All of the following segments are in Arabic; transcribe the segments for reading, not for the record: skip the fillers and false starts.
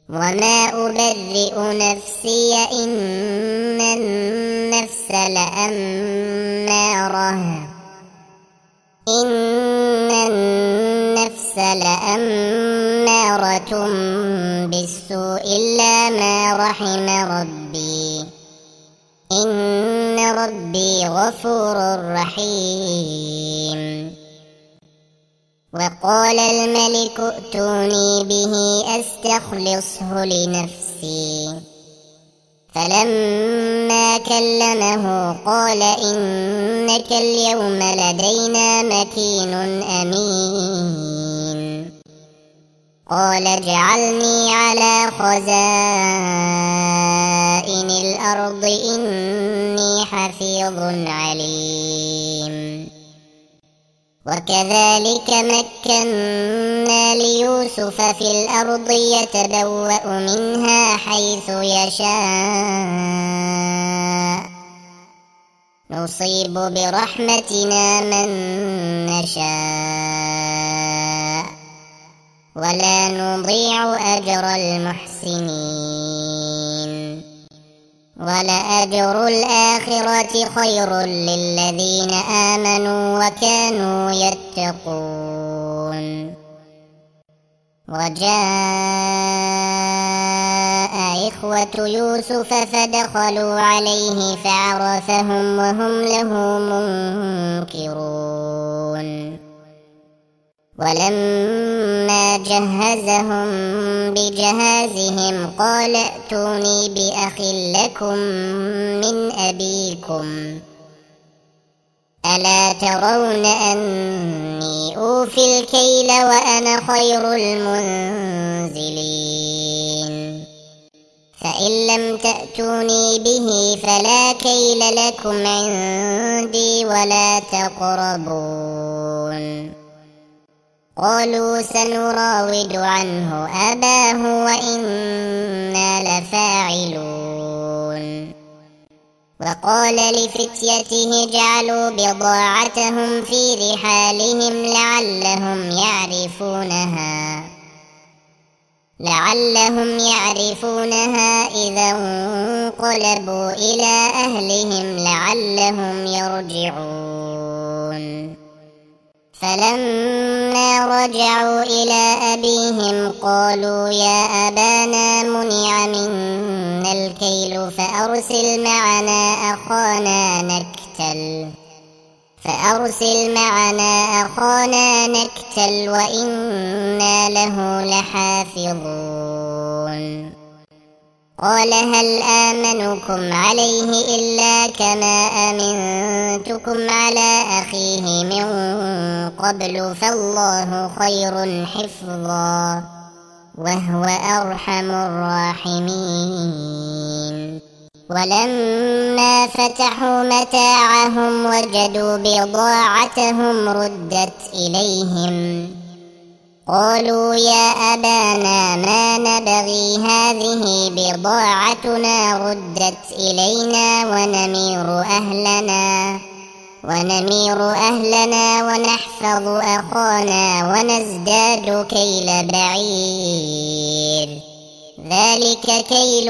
وما أبرئ نفسي إن النفس لأمارة بالسوء إلا ما رحم ربي إن ربي غفور رحيم. وقال الملك ائتوني به أستخلصه لنفسي فلما كلمه قال إنك اليوم لدينا مكين أمين. قال اجعلني على خزائن الأرض إني حفيظ عليم. وكذلك مكنا ليوسف في الأرض يتبوأ منها حيث يشاء نصيب برحمتنا من نشاء ولا نضيع أجر المحسنين. ولأجر الآخرة خير للذين آمنوا وكانوا يتقون. وجاء إخوة يوسف فدخلوا عليه فعرفهم وهم له منكرون. ولما جهزهم بجهازهم قال ائتوني بأخ لكم من أبيكم ألا ترون أني أوفي الكيل وأنا خير المنزلين. فإن لم تأتوني به فلا كيل لكم عندي ولا تقربون. قالوا سنراود عنه أباه وإنا لفاعلون. وقال لفتيته اجعلوا بضاعتهم في رحالهم لعلهم يعرفونها إذا انقلبوا إلى أهلهم لعلهم يرجعون. فلما رجعوا إلى أبيهم قالوا يا أبانا منع منا الكيل فأرسل معنا أخانا نكتل وإنا له لحافظون. قال هل آمنكم عليه إلا كما أمنتكم على أخيه من قبل فالله خير حفظا وهو أرحم الراحمين. ولما فتحوا متاعهم وجدوا بضاعتهم ردت إليهم قالوا يا أبانا ما نبغي هذه بضاعتنا ردت إلينا ونمير أهلنا ونحفظ أخانا ونزداد كيل بعير ذلك كيل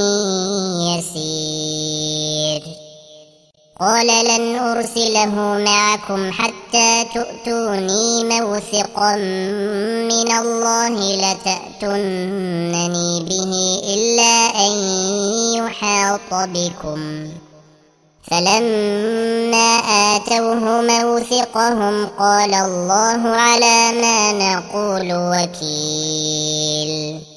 يسير. قال لن أرسله معكم حتى تؤتوني موثقا من الله لتأتونني به إلا أن يحاط بكم. فلما آتوه موثقهم قال الله على ما نقول وكيل.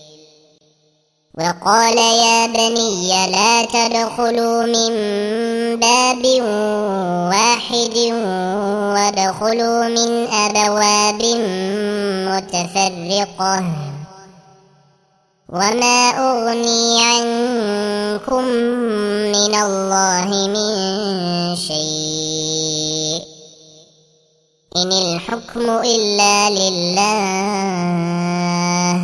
وقال يا بني لا تدخلوا من باب واحد وادخلوا من أبواب متفرقة وما أغني عنكم من الله من شيء إن الحكم إلا لله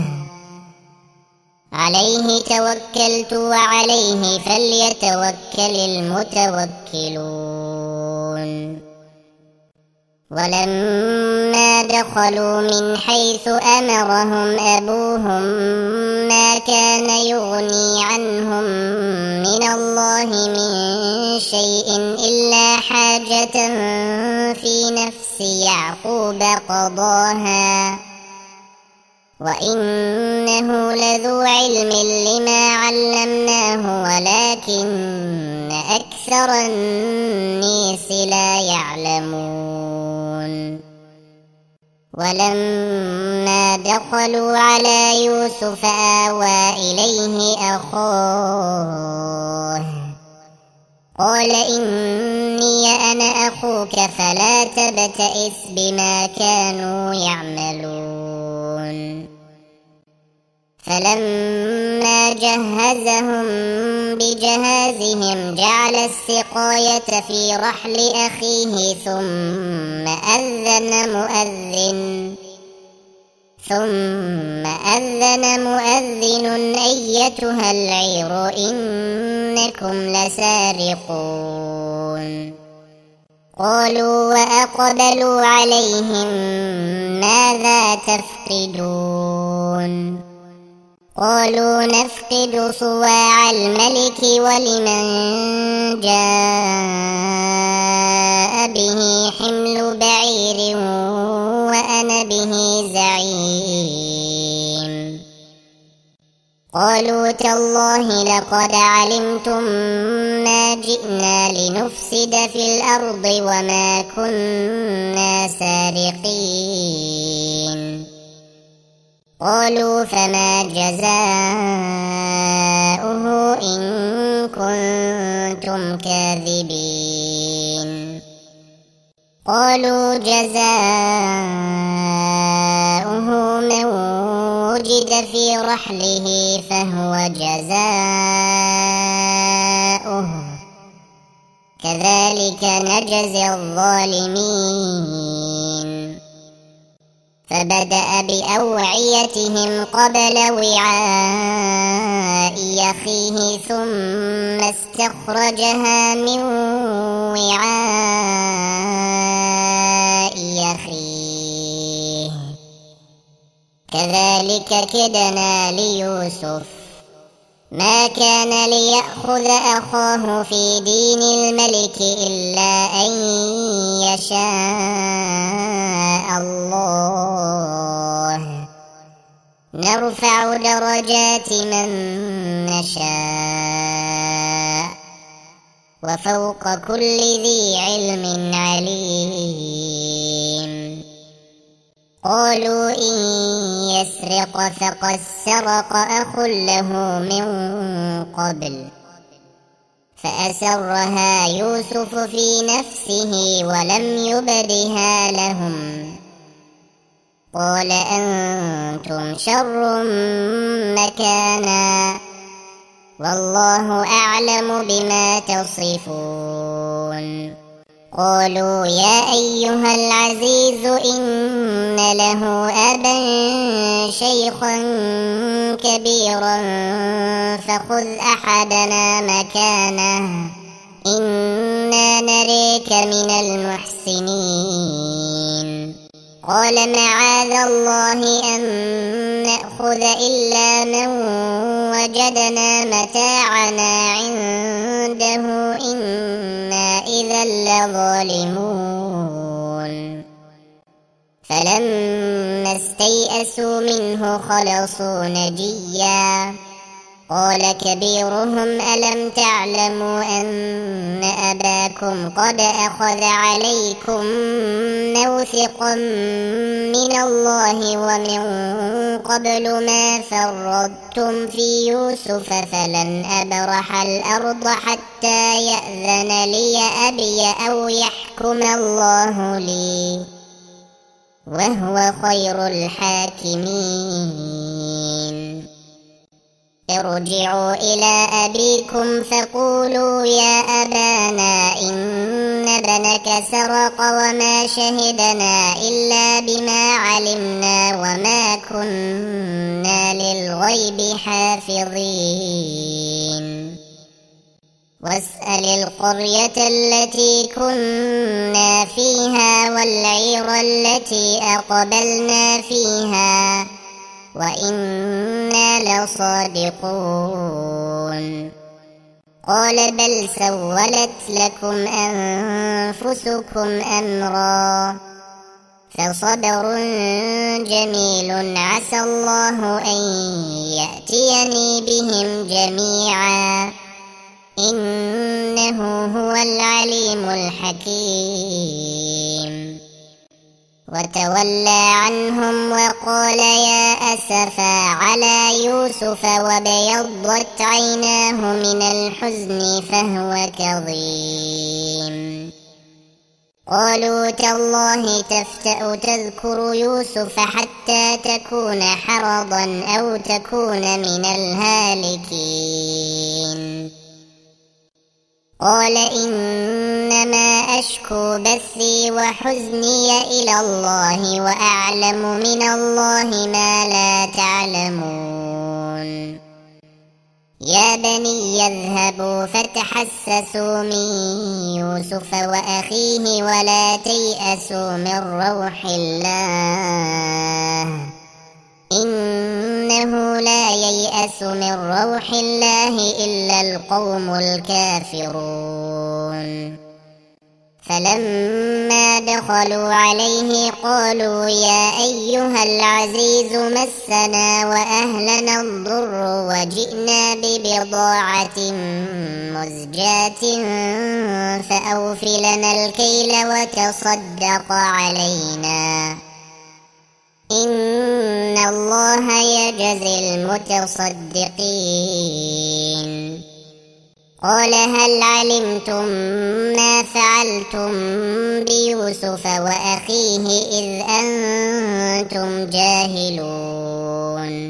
عليه توكلت وعليه فليتوكل المتوكلون. ولما دخلوا من حيث أمرهم أبوهم ما كان وأرضاها وإنه لذو علم لما علمناه ولكن أكثر الناس لا يعلمون ولما دخلوا على يوسف آوى إليه أخاه قال إني أنا أخوك فلا تبتئس بما كانوا يعملون فلما جهزهم بجهازهم جعل السقاية في رحل أخيه ثم أذن مؤذن أيتها العير إنكم لسارقون قالوا وأقبلوا عليهم ماذا تفقدون قالوا نفقد صواع الملك ولمن جاء به حمل بعير وأنا به زعيم قالوا تالله لقد علمتم ما جئنا لنفسد في الأرض وما كنا سارقين قالوا فما جزاؤه إن كنتم كاذبين قالوا جزاؤه من وجد في رحله فهو جزاؤه كذلك نجزي الظالمين فبدأ بأوعيتهم قبل وعاء أخيه ثم استخرجها من وعاء أخيه كذلك كدنا ليوسف ما كان ليأخذ أخاه في دين الملك إلا أن يشاء الله نرفع درجات من نشاء وفوق كل ذي علم عليم قالوا إن يسرق فقد سرق أخ له من قبل فأسرها يوسف في نفسه ولم يبدها لهم قال أنتم شر مكانا والله أعلم بما تصفون قالوا يا أيها العزيز إن له أبا شيخا كبيرا فخذ أحدنا مكانه إنا نريك من المحسنين قال معاذ الله أن نأخذ إلا من وجدنا متاعنا عنده إنا إذا لظالمون فلما استيئسوا منه خلصوا نجيا قال كبيرهم ألم تعلموا أن أباكم قد أخذ عليكم موثقا من الله ومن قبل ما فرطتم في يوسف فلن أبرح الأرض حتى يأذن لي أبي أو يحكم الله لي وهو خير الحاكمين ارجعوا إلى أبيكم فقولوا يا أبانا إن ابنك سرق وما شهدنا إلا بما علمنا وما كنا للغيب حافظين واسأل القرية التي كنا فيها والعير التي أقبلنا فيها وإنا لصادقون قال بل سولت لكم أنفسكم أمرا فصبر جميل عسى الله أن يأتيني بهم جميعا إنه هو العليم الحكيم. وتولى عنهم وقال يا أسفا على يوسف وابيضت عيناه من الحزن فهو كظيم. قالوا تالله تفتأ تذكر يوسف حتى تكون حرضا أو تكون من الهالكين. قال إنما أشكو بثي وحزني إلى الله وأعلم من الله ما لا تعلمون. يا بني اذهبوا فتحسسوا من يوسف وأخيه ولا تيأسوا من روح الله إنه لا ييأس من روح الله إلا القوم الكافرون. فلما دخلوا عليه قالوا يا أيها العزيز مسنا وأهلنا الضر وجئنا ببضاعة مزجاة فأوف لنا الكيل وتصدق علينا إن الله يجزي المتصدقين. قال هل علمتم ما فعلتم بيوسف وأخيه إذ أنتم جاهلون.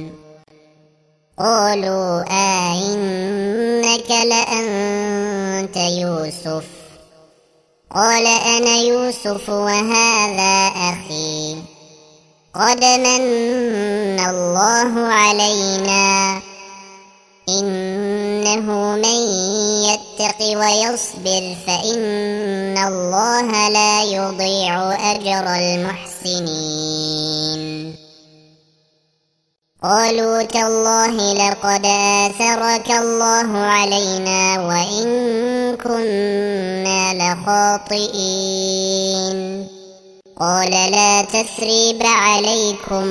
قالوا إنك لأنت يوسف. قال أنا يوسف وهذا أخي قد من الله علينا إنه من يتق ويصبر فإن الله لا يضيع أجر المحسنين. قالوا تالله لقد آثرك الله علينا وإن كنا لخاطئين. قال لا تثريب عليكم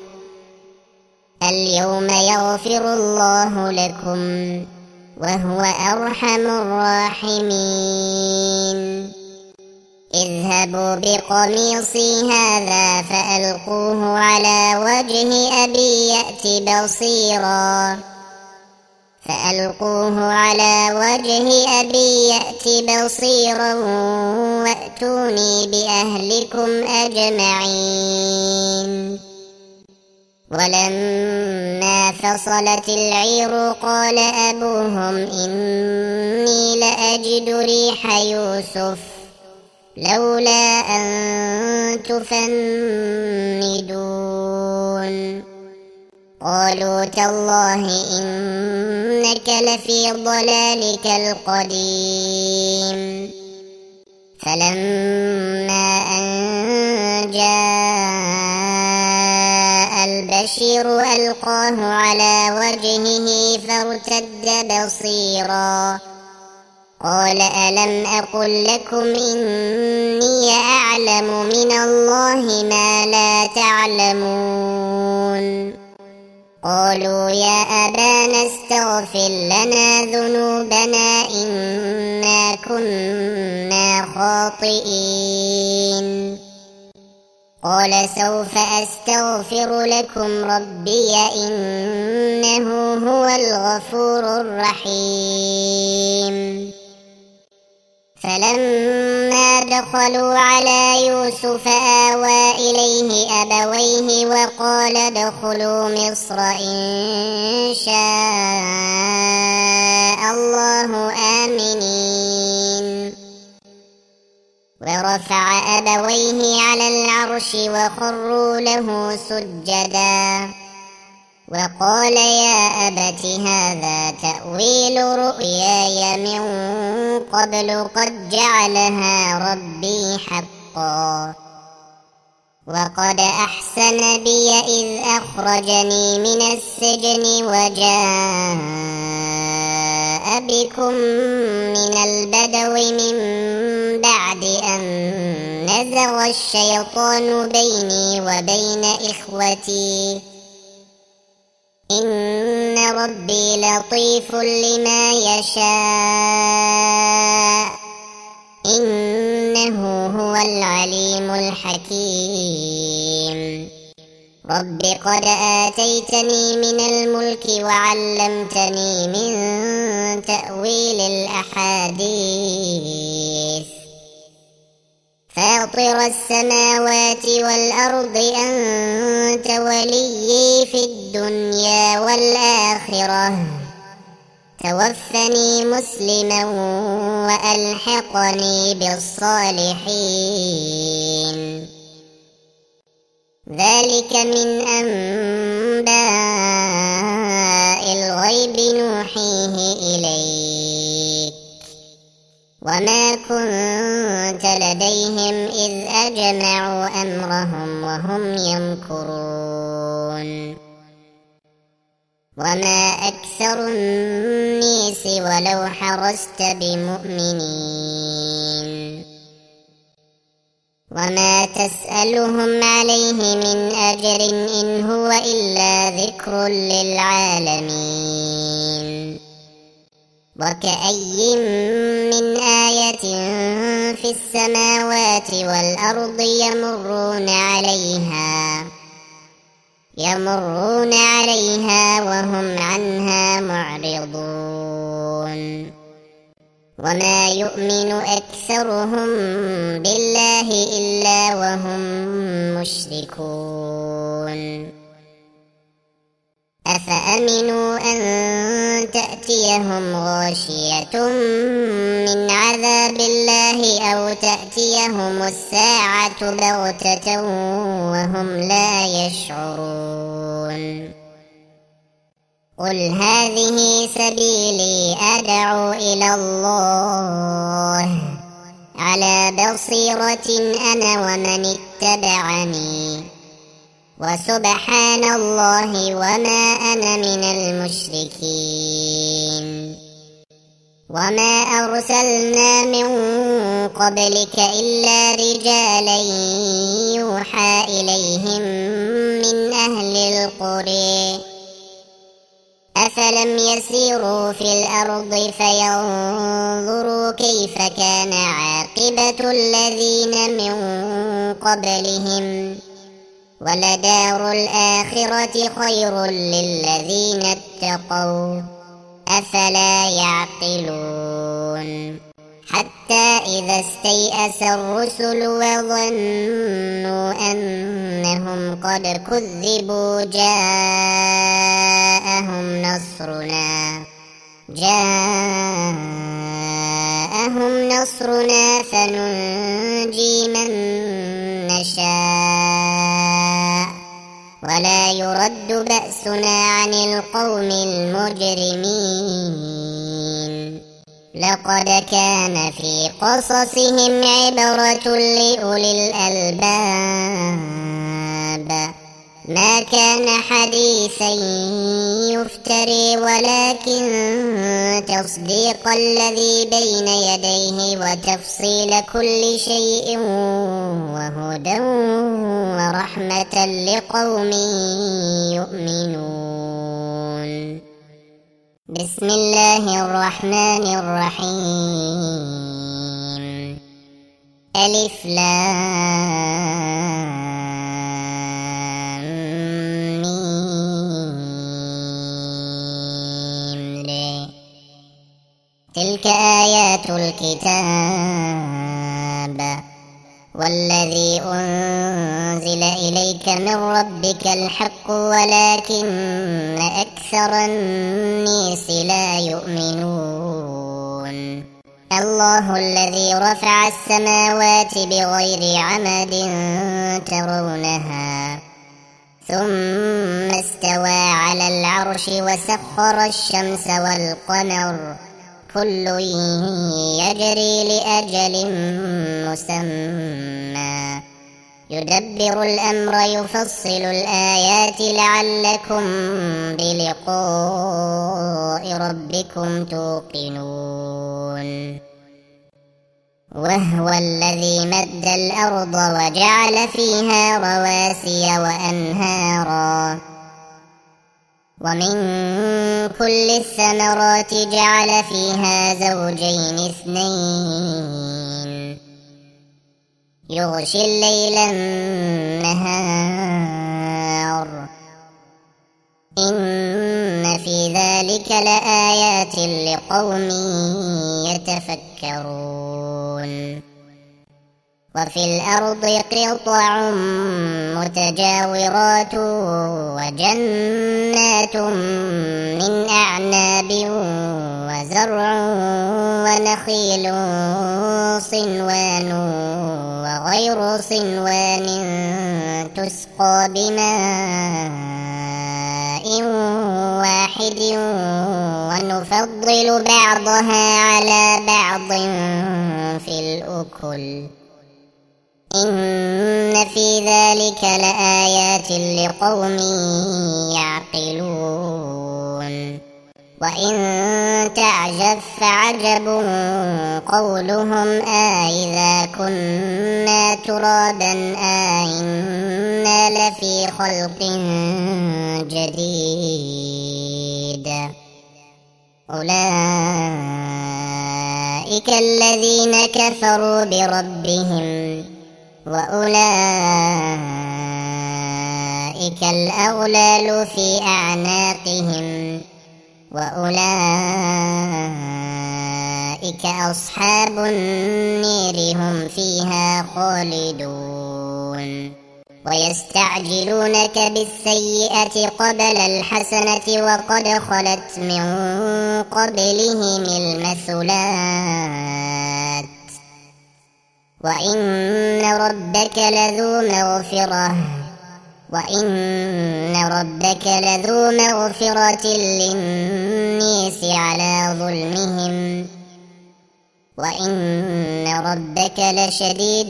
اليوم يغفر الله لكم وهو أرحم الراحمين. اذهبوا بقميصي هذا فألقوه على وجه أبي يأت بصيرا وأتوني بأهلكم أجمعين. ولما فصلت العير قال أبوهم إني لأجد ريح يوسف لولا أن تفندون. قالوا تالله إنك لفي ضلالك القديم. فلما أن جاء البشير ألقاه على وجهه فارتد بصيرا. قال ألم أقل لكم إني أعلم من الله ما لا تعلمون. قالوا يا أبانا استغفر لنا ذنوبنا إنا كنا خاطئين. قال سوف أستغفر لكم ربي إنه هو الغفور الرحيم. فلما دخلوا على يوسف آوى إليه أبويه وقال ادخلوا مصر إن شاء الله آمنين. ورفع أبويه على العرش وخروا له سجدا وقال يا أبت هذا تأويل رؤياي من قبل قد جعلها ربي حقا وقد أحسن بي إذ أخرجني من السجن وجاء بكم من البدو من بعد أن نزغ زاغ الشيطان بيني وبين إخوتي إن ربي لطيف لما يشاء إنه هو العليم الحكيم رب قد آتيتني من الملك وعلمتني من تأويل الأحاديث فاطر السماوات والأرض أنت وليي في الدنيا والآخرة توفني مسلما وألحقني بالصالحين ذلك من أنباء الغيب نوحيه إليك وما كنت لديهم إذ أجمعوا أمرهم وهم يمكرون وما أكثر الناس ولو حرصت بمؤمنين وما تسألهم عليه من أجر إن هو إلا ذكر للعالمين وكأي من آية في السماوات والأرض يمرون عليها وهم عنها معرضون وما يؤمن أكثرهم بالله إلا وهم مشركون أفأمنوا أن تأتيهم غاشية من عذاب الله أو تأتيهم الساعة بغتة وهم لا يشعرون قل هذه سبيلي أدعو إلى الله على بصيرة أنا ومن اتبعني وسبحان الله وما أنا من المشركين وما أرسلنا من قبلك إلا رجالا يوحى إليهم من أهل القرى أفلم يسيروا في الأرض فينظروا كيف كان عاقبة الذين من قبلهم ولدار الآخرة خير للذين اتقوا أفلا يعقلون حتى إذا استيأس الرسل وظنوا أنهم قد كذبوا جاءهم نصرنا فننجي من نشاء ولا يرد بأسنا عن القوم المجرمين لقد كان في قصصهم عبرة لأولي الألباب ما كان حديثا يفتري ولكن تصديق الذي بين يديه وتفصيل كل شيء وهدى ورحمة لقوم يؤمنون بسم الله الرحمن الرحيم ألف لام تلك آيات الكتاب والذي أنزل إليك من ربك الحق ولكن أكثر الناس لا يؤمنون الله الذي رفع السماوات بغير عمد ترونها ثم استوى على العرش وسخر الشمس والقمر كل يجري لأجل مسمى يدبر الأمر يفصل الآيات لعلكم بلقاء ربكم توقنون وهو الذي مد الأرض وجعل فيها رواسي وأنهارا ومن كل الثمرات جعل فيها زوجين اثنين يغشي الليل النهار إن في ذلك لآيات لقوم يتفكرون وفي الأرض قطع متجاورات وجنات من أعناب وزرع ونخيل صنوان وغير صنوان تسقى بماء واحد ونفضل بعضها على بعض في الأكل إن في ذلك لآيات لقوم يعقلون وإن تعجب فعجب قولهم أإذا كنا ترابا أإنا لفي خلق جديد أولئك الذين كفروا بربهم وأولئك الأغلال في أعناقهم وأولئك أصحاب النير هم فيها خالدون ويستعجلونك بالسيئة قبل الحسنة وقد خلت من قبلهم المثلات وإن ربك لذو مغفرة للناس على ظلمهم وإن ربك لشديد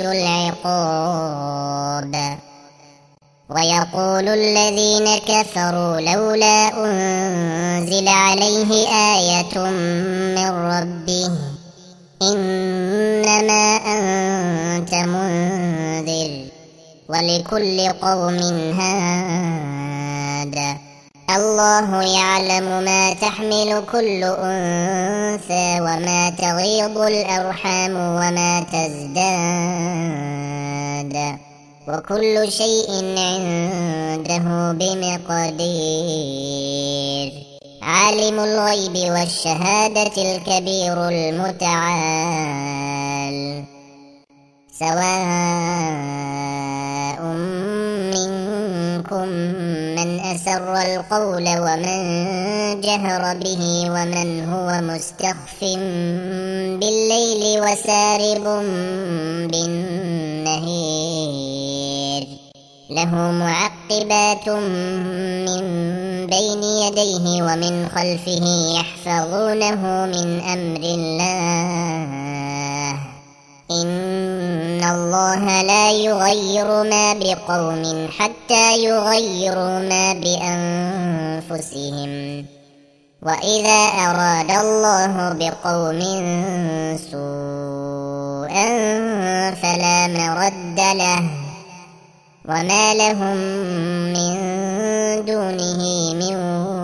العقاب ويقول الذين كفروا لولا أنزل عليه آية من ربه إنما أنت منذر ولكل قوم هاد الله يعلم ما تحمل كل أنثى وما تغيض الأرحام وما تزداد وكل شيء عنده بمقدير عالم الغيب والشهادة الكبير المتعال سواء منكم من أسر القول ومن جهر به ومن هو مستخف بالليل وسارب بالنهار له معقبات من بين يديه ومن خلفه يحفظونه من أمر الله إن الله لا يغير ما بقوم حتى يغيروا ما بأنفسهم وإذا أراد الله بقوم سوءا فلا مرد له وما لهم من دونه من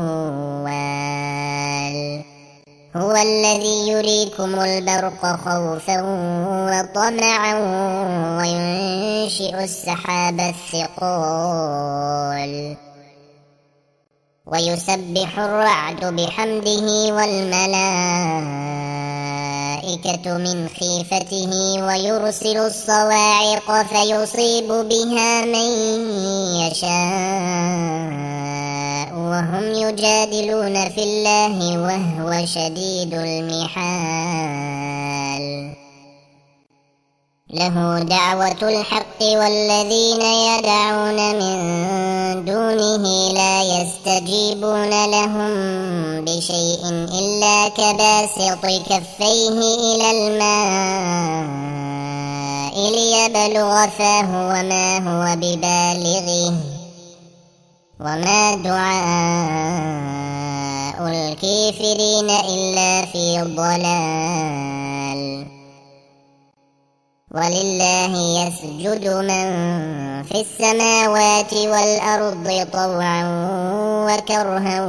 وال هو الذي يريكم البرق خوفا وطمعا وينشئ السحاب الثقال ويسبح الرعد بحمده والملائكة من خيفته ويرسل الصواعق فيصيب بها من يشاء وهم يجادلون في الله وهو شديد المحال له دعوة الحق والذين يدعون من دونه لا يستجيبون لهم بشيء إلا كباسط كفيه إلى الماء ليبلغ فاه وما هو ببالغه وما دعاء الكافرين إلا في ضلال ولله يسجد من في السماوات والأرض طوعا وكرها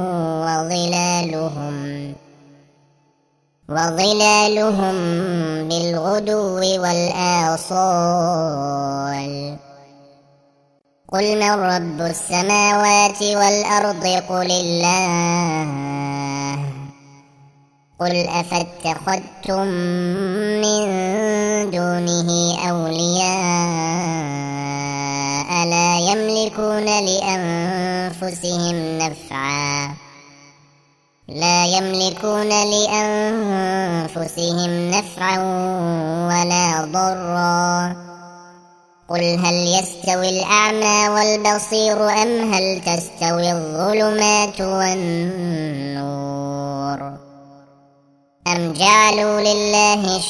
وظلالهم بالغدو والآصال. قل من رب السماوات والأرض قل الله. قل أفاتخذتم من دونه أولياء لا يملكون لأنفسهم نفعا ولا ضرا. قل هل يستوي الأعمى والبصير أم هل تستوي الظلمات والنور أم جعلوا لله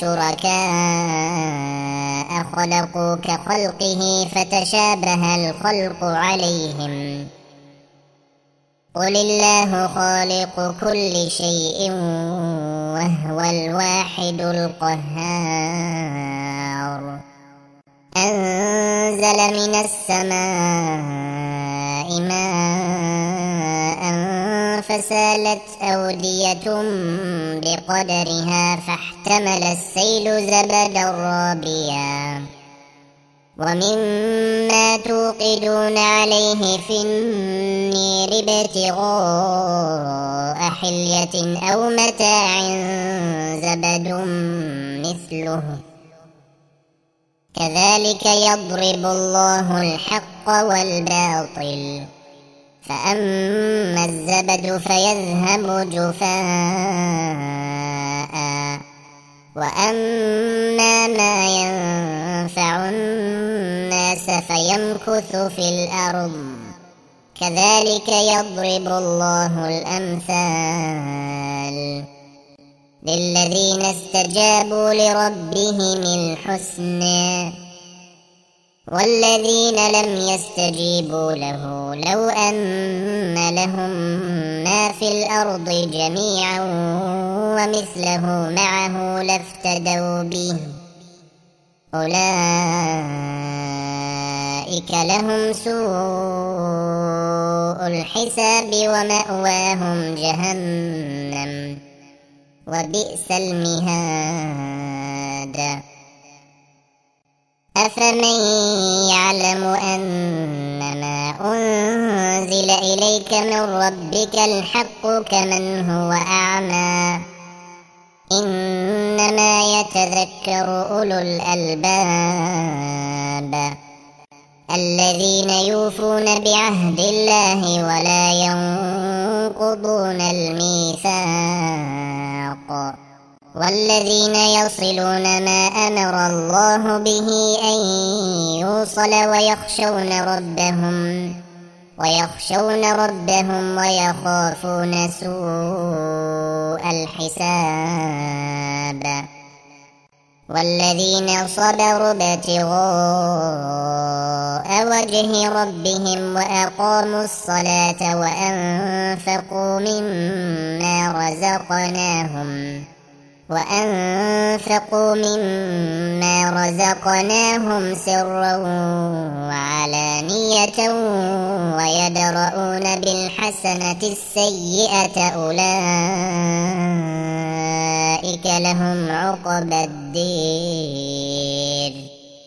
شركاء خلقوا كخلقه فتشابه الخلق عليهم. قل الله خالق كل شيء وهو الواحد القهار. أنزل من السماء ماء فسالت أودية بقدرها فاحتمل السيل زبدا رابيا ومما توقدون عليه في النير ابتغاء حلية أو متاع زبد مثله كذلك يضرب الله الحق والباطل. فأما الزبد فيذهب جفاء وأما ما ينفع الناس فيمكث في الأرض كذلك يضرب الله الأمثال. للذين استجابوا لربهم الحسنى والذين لم يستجيبوا له لو أن لهم ما في الأرض جميعا ومثله معه لافتدوا به أولئك لهم سوء الحساب ومأواهم جهنم وبئس المهاد. أفمن يعلم أنما أنزل إليك من ربك الحق كمن هو أعمى إنما يتذكر أولو الألباب الذين يوفون بعهد الله ولا ينقضون الميثاق والذين يصلون ما أمر الله به أن يوصل ويخشون ربهم ويخافون سوء الحساب. والذين صبروا ابتغاء وجه ربهم وأقاموا الصلاة وأنفقوا مما رزقناهم سرا وعلانية ويدرؤون بالحسنة السيئة أولئك لهم عقبى الدير.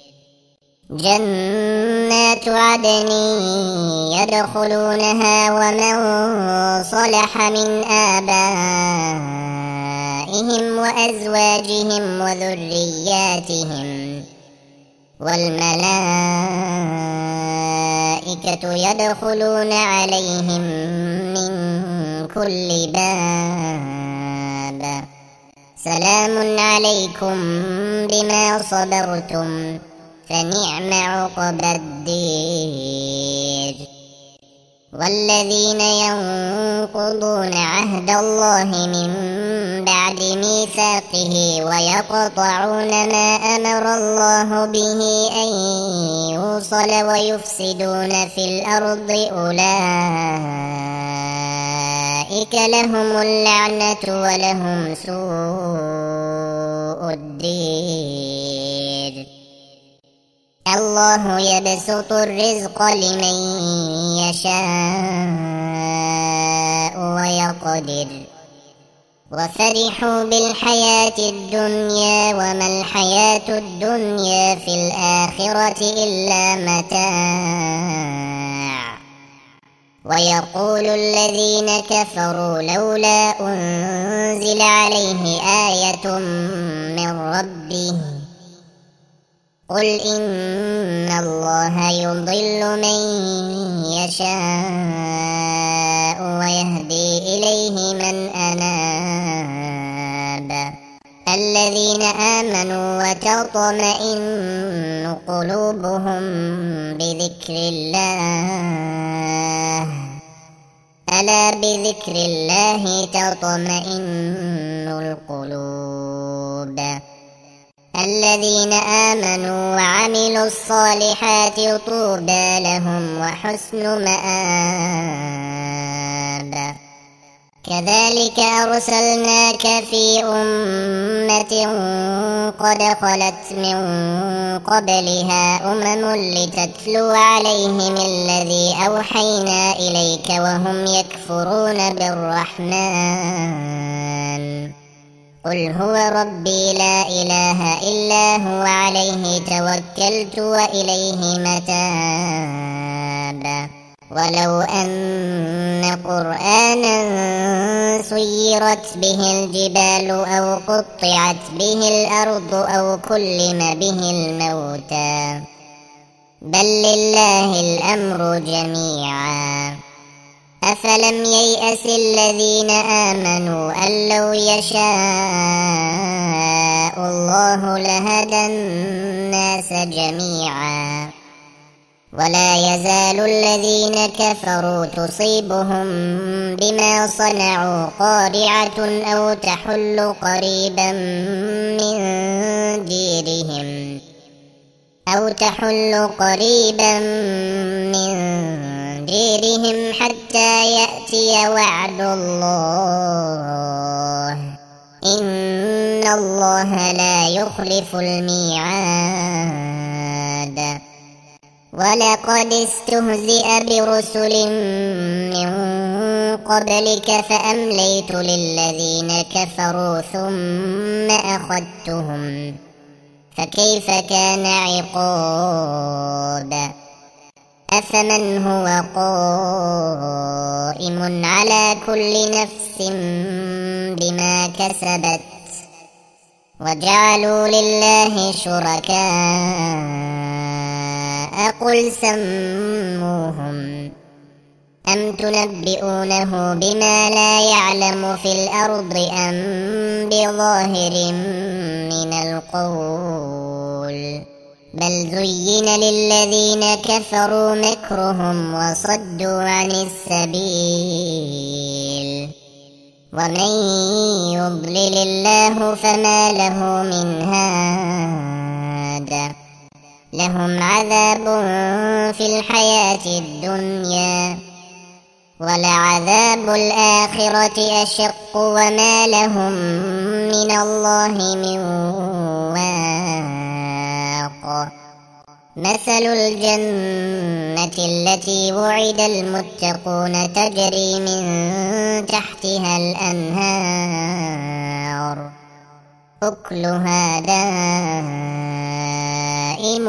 جنات عدن يدخلونها ومن صلح من آبائهم وأزواجهم وذرياتهم والملائكة يدخلون عليهم من كل باب سلام عليكم بما صبرتم فنعم عقبى الدير. والذين ينقضون عهد الله من بعد ميثاقه ويقطعون ما أمر الله به أن يوصل ويفسدون في الأرض أولئك لهم اللعنة ولهم سوء الدير. الله يبسط الرزق لمن يشاء ويقدر وفرحوا بالحياة الدنيا وما الحياة الدنيا في الآخرة إلا متاع ويقول الذين كفروا لولا أنزل عليه آية من ربه قل إن الله يضل من يشاء ويهدي إليه من أناب الذين آمنوا وتطمئن قلوبهم بذكر الله ألا بذكر الله تطمئن القلوب الذين آمنوا وعملوا الصالحات طوبى لهم وحسن مآب كذلك أرسلناك في أمة قد خلت من قبلها لتتلو عليهم الذي أوحينا إليك وهم يكفرون بالرحمن قل هو ربي لا إله إلا هو عليه توكلت وإليه متاب ولو أن قرآنا سيرت به الجبال أو قطعت به الأرض أو كلم به الموتى بل لله الأمر جميعا أفلم ييأس الذين آمنوا أن لو يشاء الله لهدى الناس جميعا ولا يزال الذين كفروا تصيبهم بما صنعوا قارعة أو تحل قريبا من ديرهم حتى يأتي وعد الله إن الله لا يخلف الميعاد ولقد استهزئ برسل من قبلك فأمليت للذين كفروا ثم أخذتهم فكيف كان عقاب أفمن هو قائم على كل نفس بما كسبت وجعلوا لله شركاء قل سموهم أم تنبئونه بما لا يعلم في الأرض أم بظاهر من القول بل زين للذين كفروا مكرهم وصدوا عن السبيل ومن يضلل الله فما له من هاد لهم عذاب في الحياة الدنيا ولعذاب الآخرة أشق وما لهم من الله من واق مثل الجنة التي وعد المتقون تجري من تحتها الأنهار أكلها دائم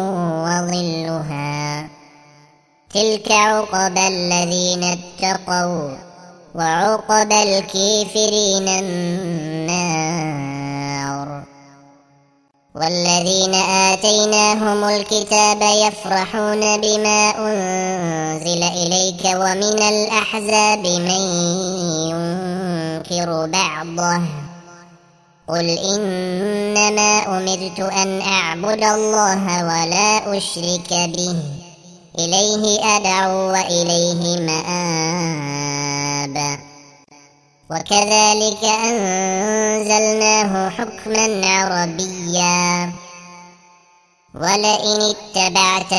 وظلها تلك عقبى الذين اتقوا وعقبى الكافرين النار والذين آتيناهم الكتاب يفرحون بما أنزل إليك ومن الأحزاب من ينكر بعضه قل إنما أمرت أن أعبد الله ولا أشرك به إليه أدعو وإليه مآب وكذلك أنزلناه حكما عربيا ولئن اتبعت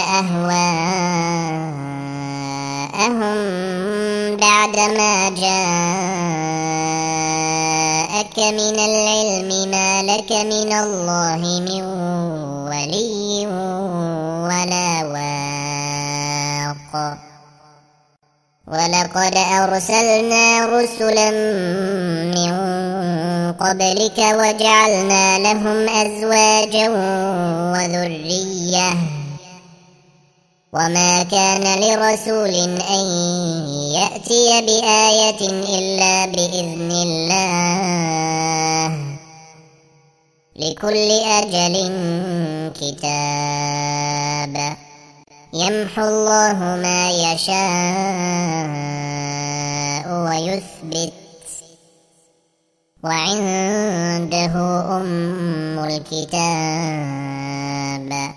أهواءهم بعدما جاءك من العلم ما لك من الله من ولي ولقد أرسلنا رسلا من قبلك وجعلنا لهم أزواجا وذرية وما كان لرسول أن يأتي بآية إلا بإذن الله لكل أجل كتاب يمحو الله ما يشاء ويثبت وعنده أم الكتاب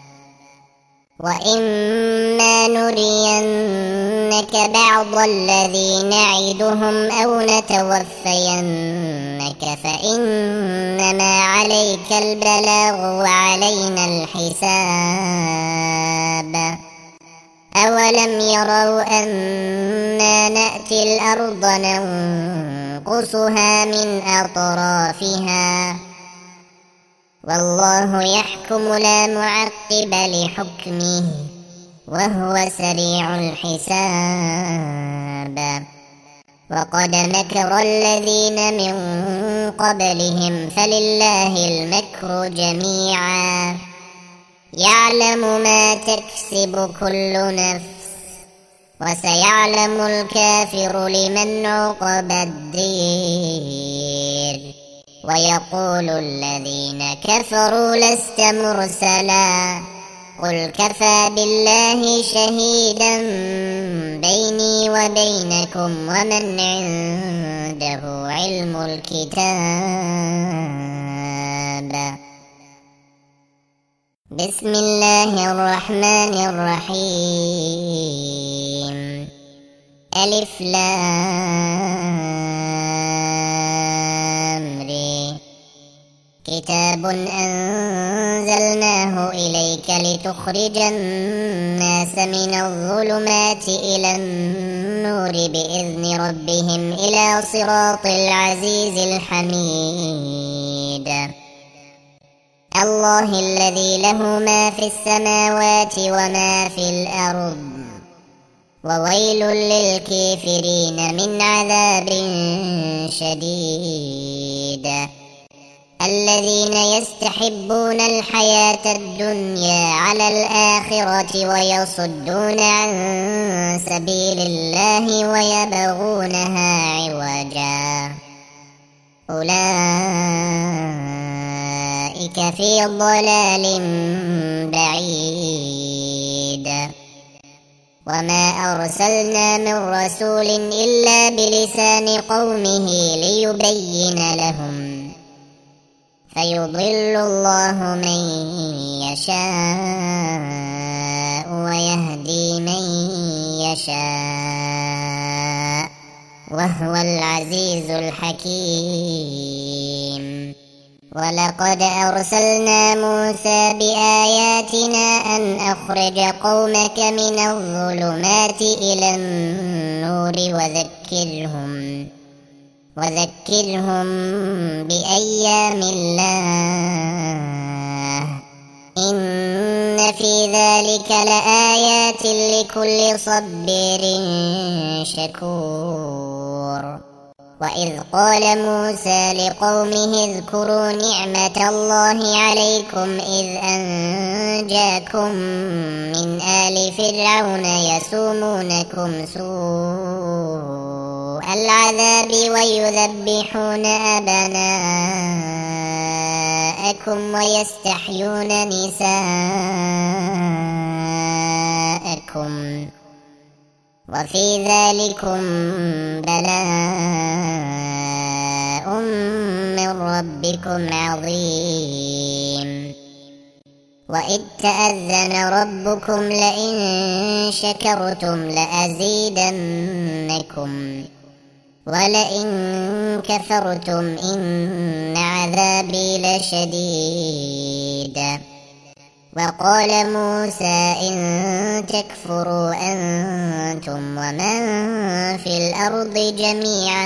وإما نرينك بعض الذي نعدهم أو نتوفينك فإنما عليك البلاغ وعلينا الحساب أولم يروا أنا نأتي الأرض ننقصها من أطرافها والله يحكم لا معقب لحكمه وهو سريع الحساب وقد مكر الذين من قبلهم فلله المكر جميعا يعلم ما تكسب كل نفس وسيعلم الكافر لمن عقبى الدير ويقول الذين كفروا لست مرسلا قل كفى بالله شهيدا بيني وبينكم ومن عنده علم الكتاب بسم الله الرحمن الرحيم ألف لام ر كتاب أنزلناه إليك لتخرج الناس من الظلمات إلى النور بإذن ربهم إلى صراط العزيز الحميد الله الذي له ما في السماوات وما في الأرض وويل للكافرين من عذاب شديد الذين يستحبون الحياة الدنيا على الآخرة ويصدون عن سبيل الله ويبغونها عوجا أولئك في ضلال بعيد وما أرسلنا من رسول إلا بلسان قومه ليبين لهم فيضل الله من يشاء ويهدي من يشاء وهو العزيز الحكيم ولقد أرسلنا موسى بآياتنا أن أخرج قومك من الظلمات إلى النور وذكرهم بأيام الله إن في ذلك لآيات لكل صبر شكور وإذ قال موسى لقومه اذكروا نعمة الله عليكم إذ أنجاكم من آل فرعون يسومونكم سوء العذاب ويذبحون أبناءكم ويستحيون نساءكم وفي ذلكم بلاء من ربكم عظيم وإذ تأذن ربكم لئن شكرتم لأزيدنكم ولئن كفرتم إن عذابي لشديد وقال موسى إن تكفروا أنتم ومن في الأرض جميعا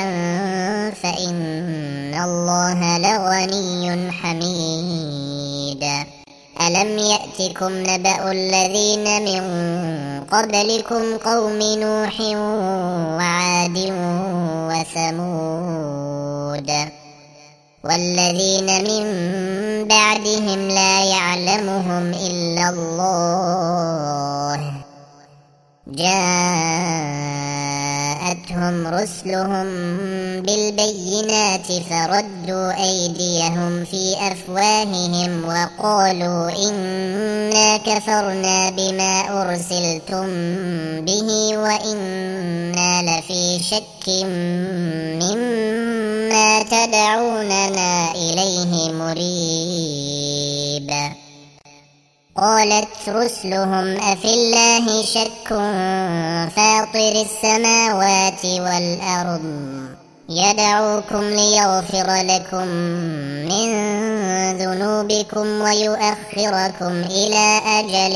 فإن الله لغني حميد ألم يأتكم نبأ الذين من قبلكم قوم نوح وعاد وثمود والذين من بعدهم لا يعلمهم إلا الله جاءتهم رسلهم بالبينات فردوا أيديهم في أفواههم وقالوا إنا كفرنا بما أرسلتم به وإنا لفي شك مما تدعوننا إليه مريب. قالت رسلهم أفي الله شك فاطر السماوات والأرض يدعوكم ليغفر لكم من ذنوبكم ويؤخركم إلى أجل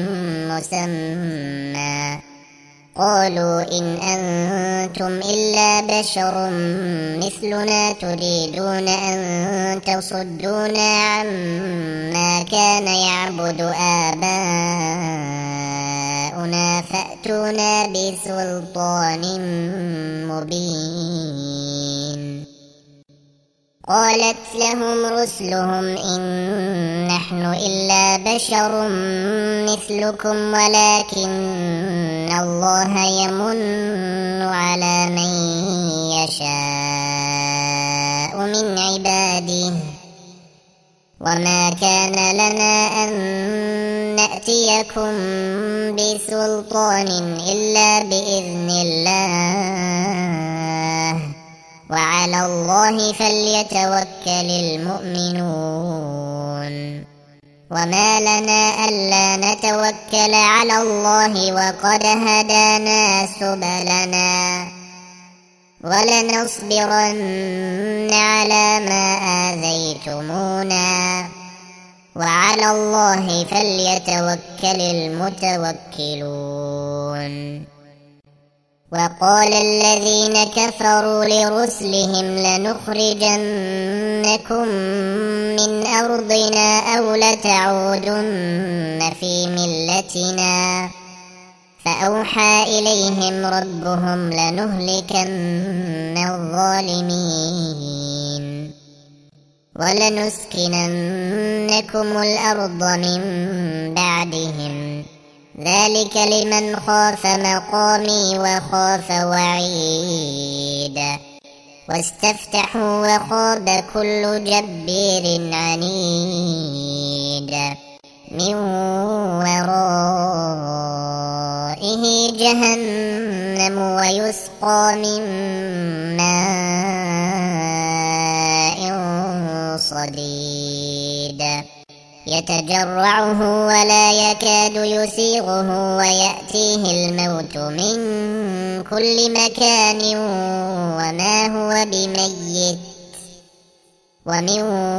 مسمى قالوا إن أنتم إلا بشر مثلنا تريدون أن تصدونا عما كان يعبد آباؤنا فأتونا بسلطان مبين. قالت لهم رسلهم إن نحن إلا بشر مثلكم ولكن الله يمن على من يشاء من عباده وما كان لنا أن نأتيكم بسلطان إلا بإذن الله وعلى الله فليتوكل المؤمنون. وما لنا ألا نتوكل على الله وقد هدانا سبلنا ولنصبرن على ما آذيتمونا وعلى الله فليتوكل المتوكلون. وقال الذين كفروا لرسلهم لنخرجنكم من أرضنا أو لتعودن في ملتنا فأوحى إليهم ربهم لنهلكن الظالمين ولنسكننكم الأرض من بعدهم ذلك لمن خاف مقامي وخاف وعيد. واستفتحوا وخاب كل جبار عنيد من ورائه جهنم ويسقى من ماء صديد يتجرعه ولا يكاد يسيغه ويأتيه الموت من كل مكان وما هو بميت ومن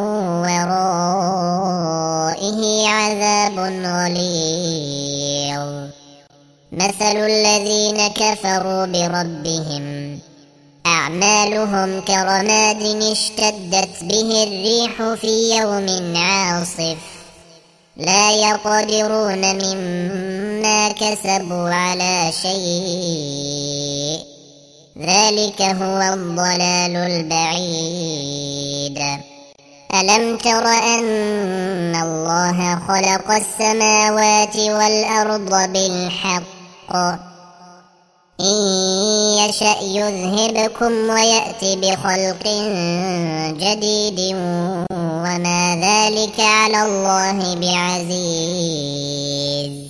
ورائه عذاب غليظ. مثل الذين كفروا بربهم أعمالهم كرماد اشتدت به الريح في يوم عاصف لا يقدرون مما كسبوا على شيء ذلك هو الضلال البعيد. ألم تر أن الله خلق السماوات والأرض بالحق إن يشأ يذهبكم ويأتي بخلق جديد وما ذلك على الله بعزيز.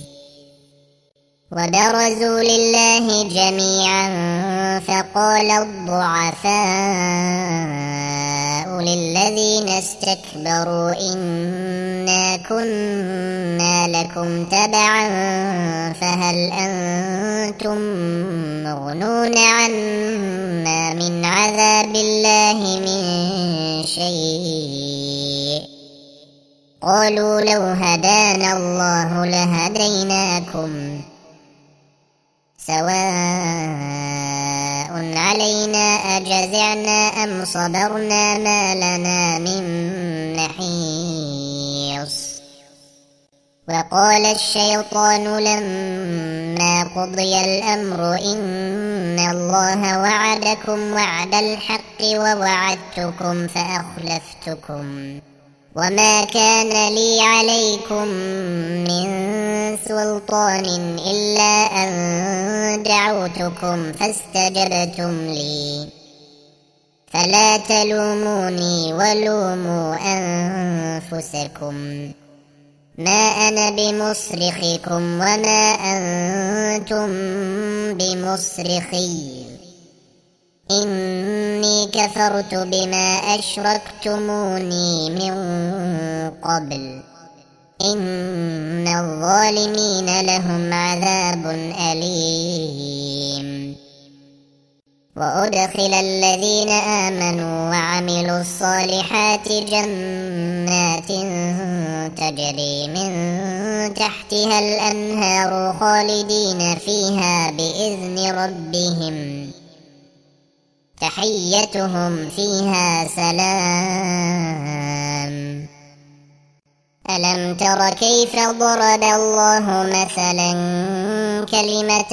وبرزوا لله جميعا فقال الضعفاء للذين استكبروا إنا كنا لكم تبعا فهل أنتم مغنون عنا من عذاب الله من شيء قالوا لو هدانا الله لهديناكم سواء علينا أجزعنا أم صبرنا ما لنا من محيص. وقال الشيطان لما قضي الأمر إن الله وعدكم وعد الحق ووعدتكم فأخلفتكم وما كان لي عليكم من سلطان إلا أن دعوتكم فاستجبتم لي فلا تلوموني ولوموا أنفسكم ما أنا بمصرخكم وما أنتم بمصرخي إني كفرت بما أشركتموني من قبل إن الظالمين لهم عذاب أليم. وأدخل الذين آمنوا وعملوا الصالحات جنات تجري من تحتها الأنهار خالدين فيها بإذن ربهم تحيتهم فيها سلام. ألم تر كيف ضرب الله مثلا كلمة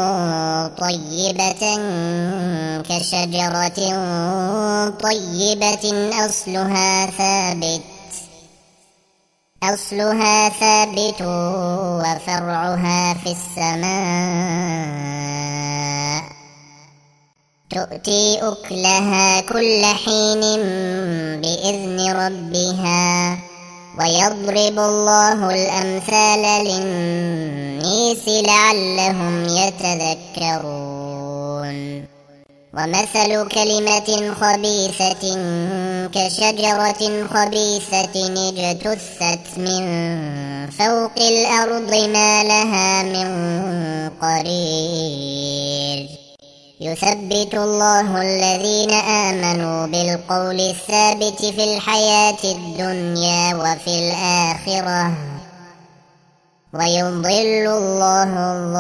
طيبة كشجرة طيبة أصلها ثابت وفرعها في السماء تؤتي أكلها كل حين بإذن ربها ويضرب الله الأمثال للناس لعلهم يتذكرون. ومثل كلمة خبيثة كشجرة خبيثة اجتثت من فوق الأرض ما لها من قرير يثبت الله الذين آمنوا بالقول الثابت في الحياة الدنيا وفي الآخرة ويضل الله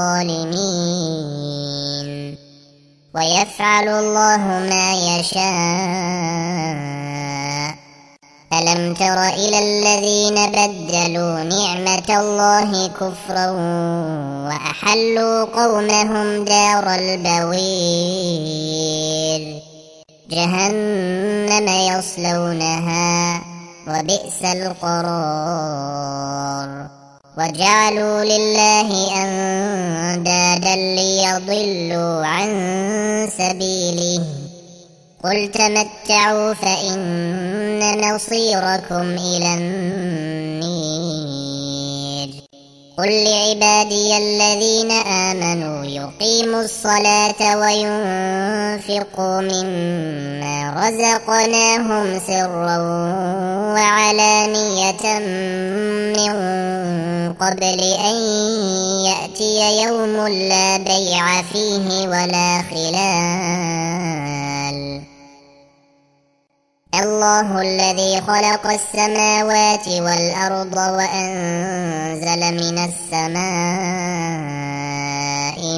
الظالمين ويفعل الله ما يشاء. ألم تر إلى الذين بدلوا نعمة الله كفرا وأحلوا قومهم دار البوير جهنم يصلونها وبئس القرار وجعلوا لله أندادا ليضلوا عن سبيله قل تمتعوا فإن مصيركم إلى النير. قل لعبادي الذين آمنوا يقيموا الصلاة وينفقوا مما رزقناهم سرا وعلانية من قبل أن يأتي يوم لا بيع فيه ولا خلال. الله الذي خلق السماوات والأرض وأنزل من السماء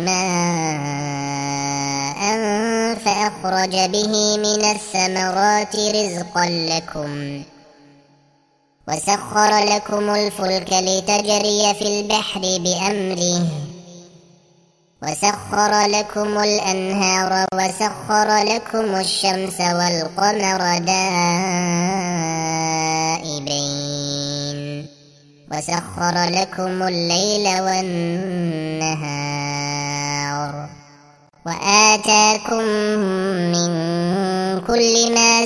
ماء فأخرج به من الثمرات رزقا لكم وسخر لكم الفلك لتجري في البحر بأمره وسخر لكم الأنهار وسخر لكم الشمس والقمر دائبين وسخر لكم الليل والنهار وآتاكم من كل ما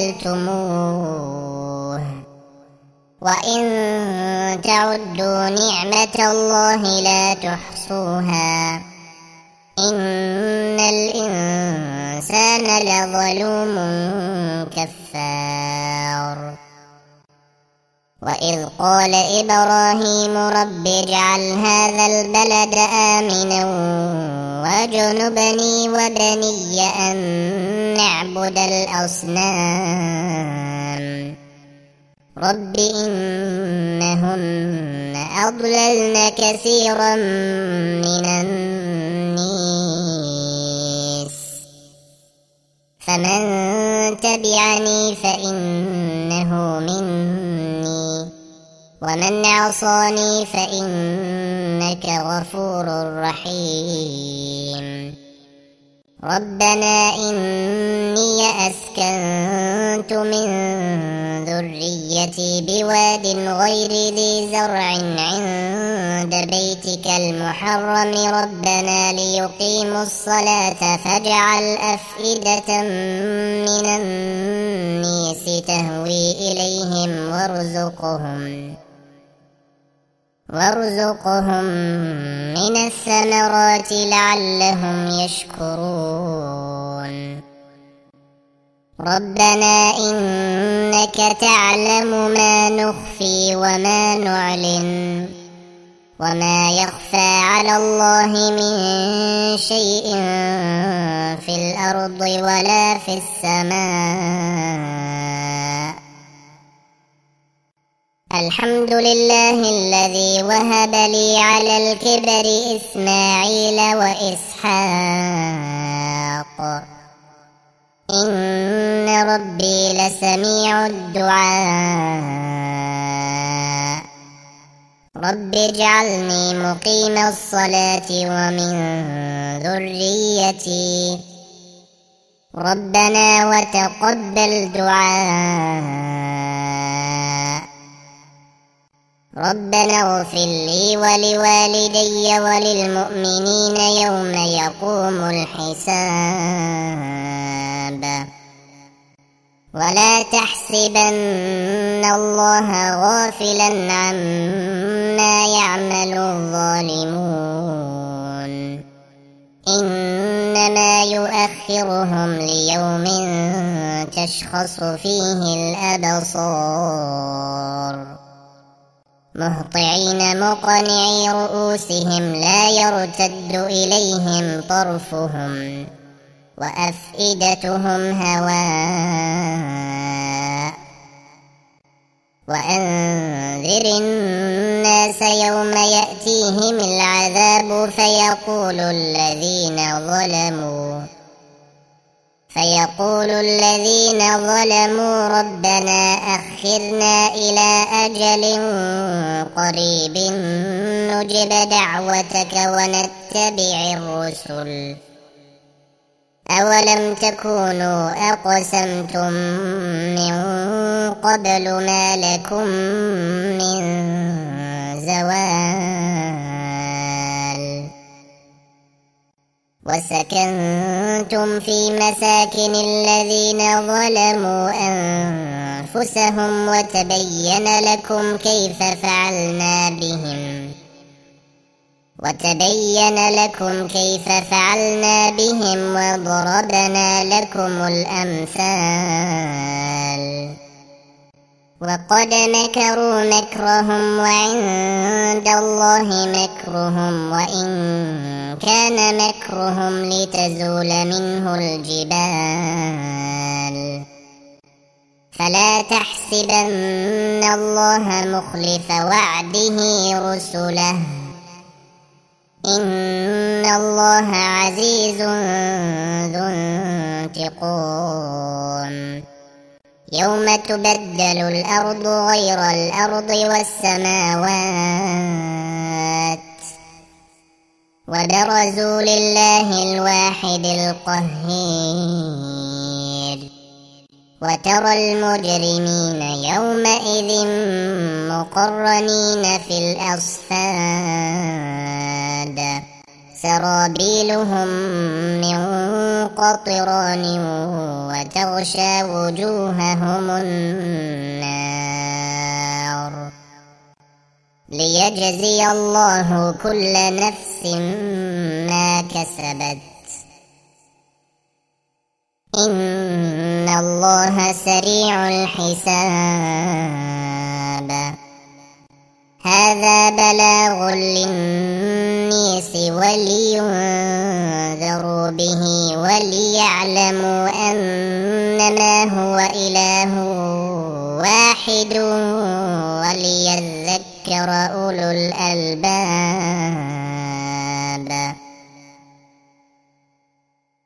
سألتموه وإن تعدوا نعمة الله لا تحصوها إن الإنسان لظلوم كفار. وإذ قال إبراهيم رب اجعل هذا البلد آمنا واجنبني وبني أن نعبد الأصنام رب إنهن أضللن كثيرا من الناس فمن تبعني فإنه مني ومن عصاني فإنك غفور رحيم. ربنا إني أسكنت من ذريتي بواد غير ذي زرع عند بيتك المحرم ربنا ليقيموا الصلاة فاجعل أفئدة من الناس تهوي إليهم وارزقهم من الثمرات لعلهم يشكرون. ربنا إنك تعلم ما نخفي وما نعلن وما يخفى على الله من شيء في الأرض ولا في السماء. الحمد لله الذي وهب لي على الكبر إسماعيل وإسحاق إن ربي لسميع الدعاء. رب اجعلني مقيم الصلاة ومن ذريتي ربنا وتقبل دعاء. ربنا اغفر لي ولوالدي وللمؤمنين يوم يقوم الحساب. ولا تحسبن الله غافلا عما يعمل الظالمون إنما يؤخرهم ليوم تشخص فيه الأبصار مهطعين مقنعي رؤوسهم لا يرتد إليهم طرفهم وأفئدتهم هواء. وأنذر الناس يوم يأتيهم العذاب فيقول الذين ظلموا ربنا أخرنا إلى أجل قريب نجب دعوتك ونتبع الرسل أولم تكونوا أقسمتم من قبل ما لكم من زوال. وسكنتم في مساكن الذين ظلموا أنفسهم وتبين لكم كيف فعلنا بهم وضربنا لكم الأمثال. وقد مكروا مكرهم وعند الله مكرهم وإن كان مكرهم لتزول منه الجبال. فلا تحسبن الله مخلف وعده رسله إن الله عزيز ذو انتقام. يوم تبدل الأرض غير الأرض والسماوات وبرزوا لله الواحد القهار. وترى المجرمين يومئذ مقرنين في الأصفاد سرابيلهم من قطران وتغشى وجوههم النار. ليجزي الله كل نفس ما كسبت إن الله سريع الحساب. هذا بلاغ للناس ولينذروا به وليعلموا أنما هو إله واحد وليذكر أولو الألباب.